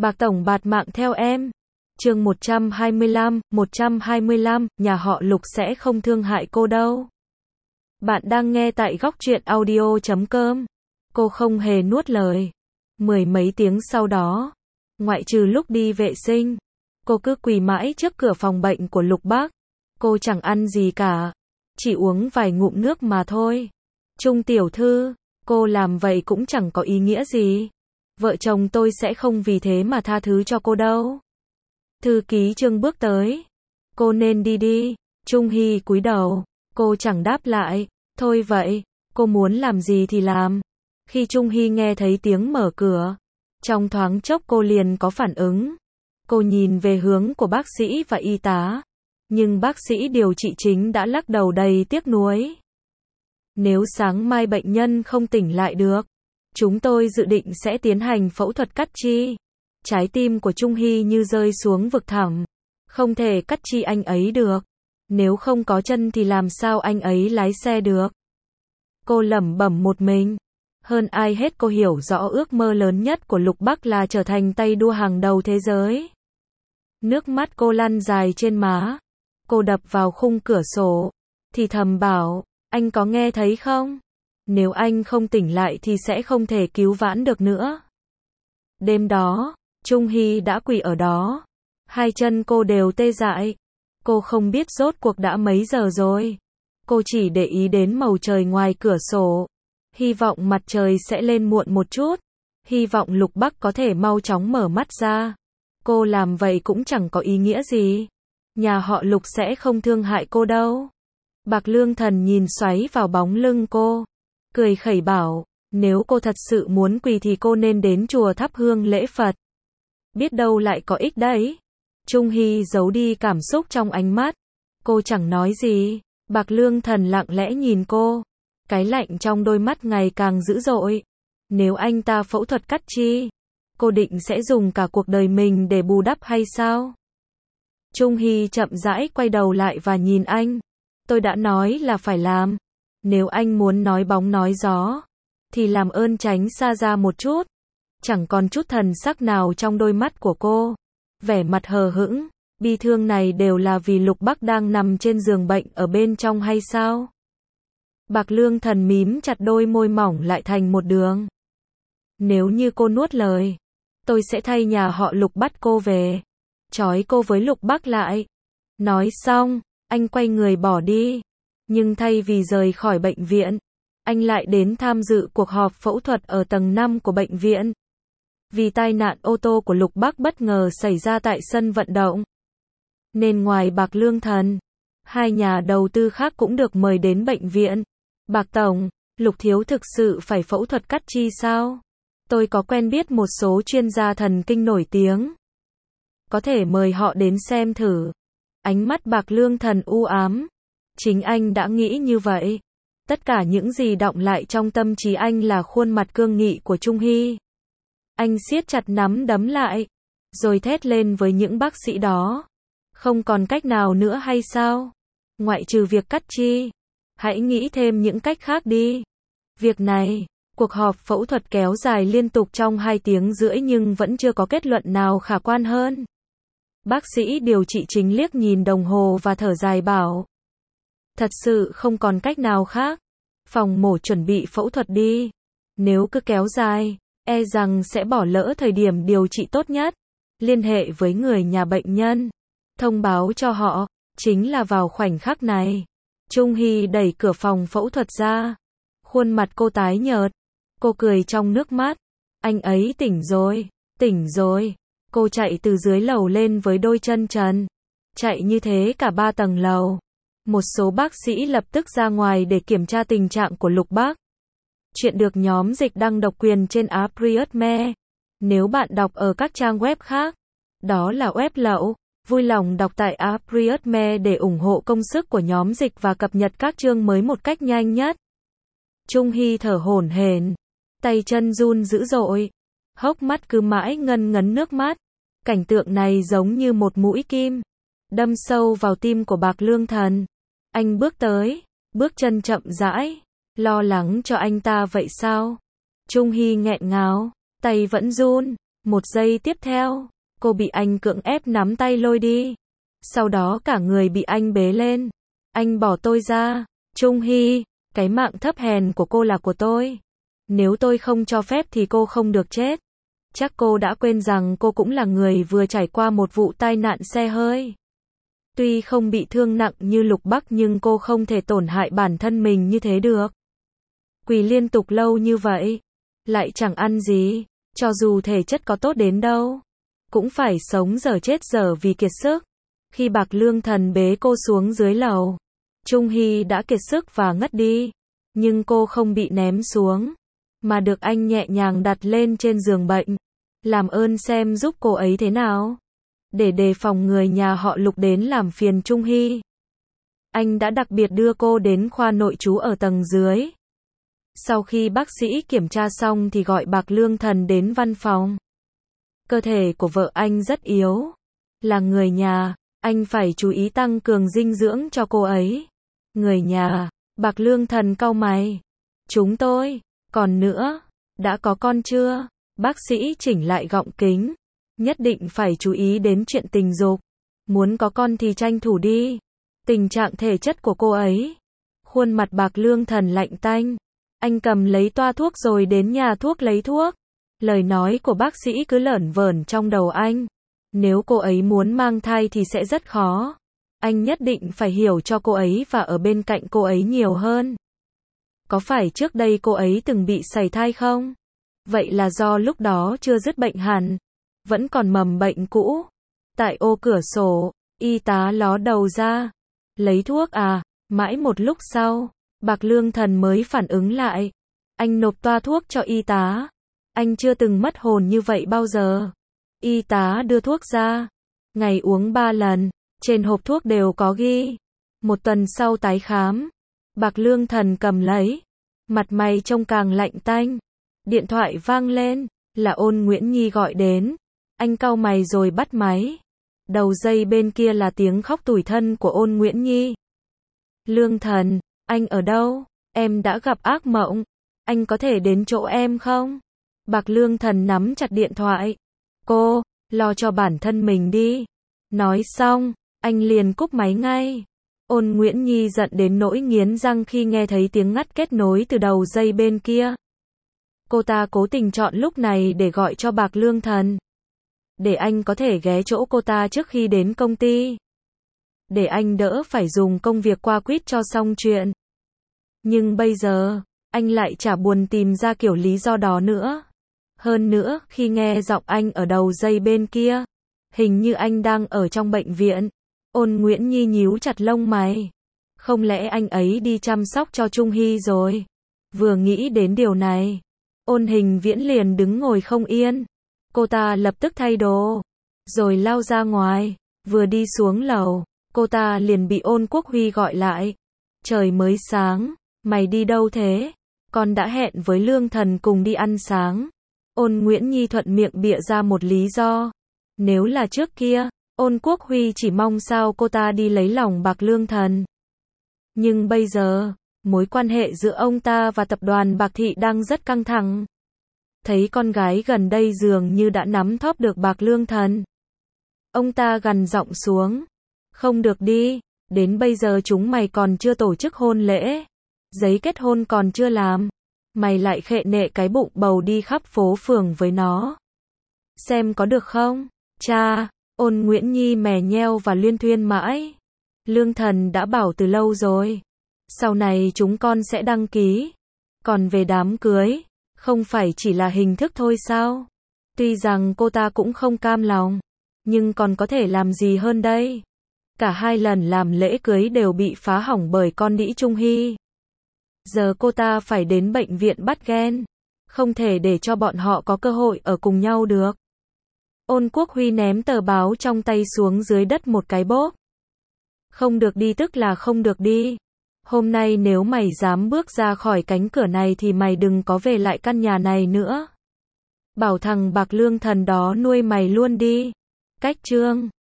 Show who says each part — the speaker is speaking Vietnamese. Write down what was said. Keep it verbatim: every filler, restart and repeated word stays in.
Speaker 1: Bạc tổng bạt mạng theo em. Chương một trăm hai mươi lăm, một trăm hai mươi lăm, nhà họ Lục sẽ không thương hại cô đâu. Bạn đang nghe tại góc truyện audio chấm com. Cô không hề nuốt lời. Mười mấy tiếng sau đó, ngoại trừ lúc đi vệ sinh, cô cứ quỳ mãi trước cửa phòng bệnh của Lục Bác. Cô chẳng ăn gì cả, chỉ uống vài ngụm nước mà thôi. Trung tiểu thư, cô làm vậy cũng chẳng có ý nghĩa gì. Vợ chồng tôi sẽ không vì thế mà tha thứ cho cô đâu. Thư ký Trương bước tới. Cô nên đi đi. Trung Hy cúi đầu. Cô chẳng đáp lại. Thôi vậy, cô muốn làm gì thì làm. Khi Trung Hy nghe thấy tiếng mở cửa, trong thoáng chốc cô liền có phản ứng. Cô nhìn về hướng của bác sĩ và y tá. Nhưng bác sĩ điều trị chính đã lắc đầu đầy tiếc nuối. Nếu sáng mai bệnh nhân không tỉnh lại được, chúng tôi dự định sẽ tiến hành phẫu thuật cắt chi. Trái tim của Trung Hy như rơi xuống vực thẳm. Không thể cắt chi anh ấy được. Nếu không có chân thì làm sao anh ấy lái xe được. Cô lẩm bẩm một mình. Hơn ai hết cô hiểu rõ ước mơ lớn nhất của Lục Bắc là trở thành tay đua hàng đầu thế giới. Nước mắt cô lăn dài trên má. Cô đập vào khung cửa sổ, thì thầm bảo, anh có nghe thấy không? Nếu anh không tỉnh lại thì sẽ không thể cứu vãn được nữa. Đêm đó, Trung Hy đã quỳ ở đó. Hai chân cô đều tê dại. Cô không biết rốt cuộc đã mấy giờ rồi. Cô chỉ để ý đến màu trời ngoài cửa sổ. Hy vọng mặt trời sẽ lên muộn một chút. Hy vọng Lục Bắc có thể mau chóng mở mắt ra. Cô làm vậy cũng chẳng có ý nghĩa gì. Nhà họ Lục sẽ không thương hại cô đâu. Bạc Lương Thần nhìn xoáy vào bóng lưng cô. Cười khẩy bảo, nếu cô thật sự muốn quỳ thì cô nên đến chùa thắp hương lễ Phật. Biết đâu lại có ích đấy. Trung Hy giấu đi cảm xúc trong ánh mắt. Cô chẳng nói gì. Bạc Lương Thần lặng lẽ nhìn cô. Cái lạnh trong đôi mắt ngày càng dữ dội. Nếu anh ta phẫu thuật cắt chi, cô định sẽ dùng cả cuộc đời mình để bù đắp hay sao? Trung Hy chậm rãi quay đầu lại và nhìn anh. Tôi đã nói là phải làm. Nếu anh muốn nói bóng nói gió, thì làm ơn tránh xa ra một chút. Chẳng còn chút thần sắc nào trong đôi mắt của cô. Vẻ mặt hờ hững, bi thương này đều là vì Lục Bắc đang nằm trên giường bệnh ở bên trong hay sao? Bạc Lương Thần mím chặt đôi môi mỏng lại thành một đường. Nếu như cô nuốt lời, tôi sẽ thay nhà họ Lục bắt cô về. Trói cô với Lục Bắc lại. Nói xong, anh quay người bỏ đi. Nhưng thay vì rời khỏi bệnh viện, anh lại đến tham dự cuộc họp phẫu thuật ở tầng năm của bệnh viện. Vì tai nạn ô tô của Lục Bắc bất ngờ xảy ra tại sân vận động, nên ngoài Bạc Lương Thần, hai nhà đầu tư khác cũng được mời đến bệnh viện. Bạc tổng, Lục thiếu thực sự phải phẫu thuật cắt chi sao? Tôi có quen biết một số chuyên gia thần kinh nổi tiếng. Có thể mời họ đến xem thử. Ánh mắt Bạc Lương Thần u ám. Chính anh đã nghĩ như vậy. Tất cả những gì đọng lại trong tâm trí anh là khuôn mặt cương nghị của Trung Hy. Anh siết chặt nắm đấm lại, rồi thét lên với những bác sĩ đó. Không còn cách nào nữa hay sao? Ngoại trừ việc cắt chi, hãy nghĩ thêm những cách khác đi. Việc này, cuộc họp phẫu thuật kéo dài liên tục trong hai tiếng rưỡi nhưng vẫn chưa có kết luận nào khả quan hơn. Bác sĩ điều trị chính liếc nhìn đồng hồ và thở dài bảo. Thật sự không còn cách nào khác. Phòng mổ chuẩn bị phẫu thuật đi. Nếu cứ kéo dài, e rằng sẽ bỏ lỡ thời điểm điều trị tốt nhất. Liên hệ với người nhà bệnh nhân. Thông báo cho họ, chính là vào khoảnh khắc này. Trung Hy đẩy cửa phòng phẫu thuật ra. Khuôn mặt cô tái nhợt. Cô cười trong nước mắt. Anh ấy tỉnh rồi, tỉnh rồi. Cô chạy từ dưới lầu lên với đôi chân trần. Chạy như thế cả ba tầng lầu. Một số bác sĩ lập tức ra ngoài để kiểm tra tình trạng của Lục Bắc. Chuyện được nhóm dịch đăng độc quyền trên Apriotme. Nếu bạn đọc ở các trang web khác, đó là web lậu. Vui lòng đọc tại Apriotme để ủng hộ công sức của nhóm dịch và cập nhật các chương mới một cách nhanh nhất. Trung Hy thở hổn hển, tay chân run dữ dội, hốc mắt cứ mãi ngân ngấn nước mắt. Cảnh tượng này giống như một mũi kim, đâm sâu vào tim của Bạc Lương Thần. Anh bước tới, bước chân chậm rãi, lo lắng cho anh ta vậy sao? Trung Hy nghẹn ngào, tay vẫn run, Một giây tiếp theo, cô bị anh cưỡng ép nắm tay lôi đi. Sau đó cả người bị anh bế lên. Anh bỏ tôi ra. Trung Hy, cái mạng thấp hèn của cô là của tôi. Nếu tôi không cho phép thì cô không được chết. Chắc cô đã quên rằng cô cũng là người vừa trải qua một vụ tai nạn xe hơi. Tuy không bị thương nặng như Lục Bắc nhưng cô không thể tổn hại bản thân mình như thế được. Quỳ liên tục lâu như vậy, lại chẳng ăn gì, cho dù thể chất có tốt đến đâu, cũng phải sống dở chết dở vì kiệt sức. Khi Bạc Lương Thần bế cô xuống dưới lầu, Trung Hy đã kiệt sức và ngất đi, nhưng cô không bị ném xuống, mà được anh nhẹ nhàng đặt lên trên giường bệnh. Làm ơn xem giúp cô ấy thế nào, để đề phòng người nhà họ Lục đến làm phiền Trung Hy. Anh đã đặc biệt đưa cô đến khoa nội trú ở tầng dưới. Sau khi bác sĩ kiểm tra xong thì gọi Bạc Lương Thần đến văn phòng. Cơ thể của vợ anh rất yếu. Là người nhà, anh phải chú ý tăng cường dinh dưỡng cho cô ấy. Người nhà, Bạc Lương Thần cau mày. Chúng tôi, còn nữa, đã có con chưa? Bác sĩ chỉnh lại gọng kính. Nhất định phải chú ý đến chuyện tình dục. Muốn có con thì tranh thủ đi. Tình trạng thể chất của cô ấy. Khuôn mặt Bạc Lương Thần lạnh tanh. Anh cầm lấy toa thuốc rồi đến nhà thuốc lấy thuốc. Lời nói của bác sĩ cứ lởn vởn trong đầu anh. Nếu cô ấy muốn mang thai thì sẽ rất khó. Anh nhất định phải hiểu cho cô ấy và ở bên cạnh cô ấy nhiều hơn. Có phải trước đây cô ấy từng bị sảy thai không? Vậy là do lúc đó chưa dứt bệnh hẳn. Vẫn còn mầm bệnh cũ. Tại ô cửa sổ, y tá ló đầu ra. Lấy thuốc à? Mãi một lúc sau, Bạc Lương Thần mới phản ứng lại. Anh nộp toa thuốc cho y tá. Anh chưa từng mất hồn như vậy bao giờ. Y tá đưa thuốc ra. Ngày uống ba lần. Trên hộp thuốc đều có ghi. Một tuần sau tái khám. Bạc Lương Thần cầm lấy. Mặt mày trông càng lạnh tanh. Điện thoại vang lên. Là Ôn Nguyễn Nhi gọi đến. Anh cau mày rồi bắt máy. Đầu dây bên kia là tiếng khóc tủi thân của Ôn Nguyễn Nhi. Lương Thần, anh ở đâu? Em đã gặp ác mộng. Anh có thể đến chỗ em không? Bạc Lương Thần nắm chặt điện thoại. Cô, lo cho bản thân mình đi. Nói xong, anh liền cúp máy ngay. Ôn Nguyễn Nhi giận đến nỗi nghiến răng khi nghe thấy tiếng ngắt kết nối từ đầu dây bên kia. Cô ta cố tình chọn lúc này để gọi cho Bạc Lương Thần. Để anh có thể ghé chỗ cô ta trước khi đến công ty. Để anh đỡ phải dùng công việc qua quýt cho xong chuyện. Nhưng bây giờ, anh lại chả buồn tìm ra kiểu lý do đó nữa. Hơn nữa, khi nghe giọng anh ở đầu dây bên kia, hình như anh đang ở trong bệnh viện. Ôn Nguyễn Nhi nhíu chặt lông mày. Không lẽ anh ấy đi chăm sóc cho Trung Hy rồi? Vừa nghĩ đến điều này, Ôn Hình Viễn liền đứng ngồi không yên. Cô ta lập tức thay đồ, rồi lao ra ngoài. Vừa đi xuống lầu, cô ta liền bị Ôn Quốc Huy gọi lại. Trời mới sáng, mày đi đâu thế? Con đã hẹn với Lương Thần cùng đi ăn sáng. Ôn Nguyễn Nhi thuận miệng bịa ra một lý do. Nếu là trước kia, Ôn Quốc Huy chỉ mong sao cô ta đi lấy lòng Bạc Lương Thần. Nhưng bây giờ, mối quan hệ giữa ông ta và tập đoàn Bạc Thị đang rất căng thẳng. Thấy con gái gần đây dường như đã nắm thóp được Bạc Lương Thần. Ông ta gằn giọng xuống. Không được đi, đến bây giờ chúng mày còn chưa tổ chức hôn lễ. Giấy kết hôn còn chưa làm. Mày lại khệ nệ cái bụng bầu đi khắp phố phường với nó. Xem có được không? Cha, Ôn Nguyễn Nhi mè nheo và liên thuyên mãi. Lương Thần đã bảo từ lâu rồi. Sau này chúng con sẽ đăng ký. Còn về đám cưới, không phải chỉ là hình thức thôi sao? Tuy rằng cô ta cũng không cam lòng, nhưng còn có thể làm gì hơn đây? Cả hai lần làm lễ cưới đều bị phá hỏng bởi con đĩ Trung Hy. Giờ cô ta phải đến bệnh viện bắt gen. Không thể để cho bọn họ có cơ hội ở cùng nhau được. Ôn Quốc Huy ném tờ báo trong tay xuống dưới đất một cái bốp. Không được đi tức là không được đi. Hôm nay nếu mày dám bước ra khỏi cánh cửa này thì mày đừng có về lại căn nhà này nữa. Bảo thằng Bạc Lương Thần đó nuôi mày luôn đi. Cách chương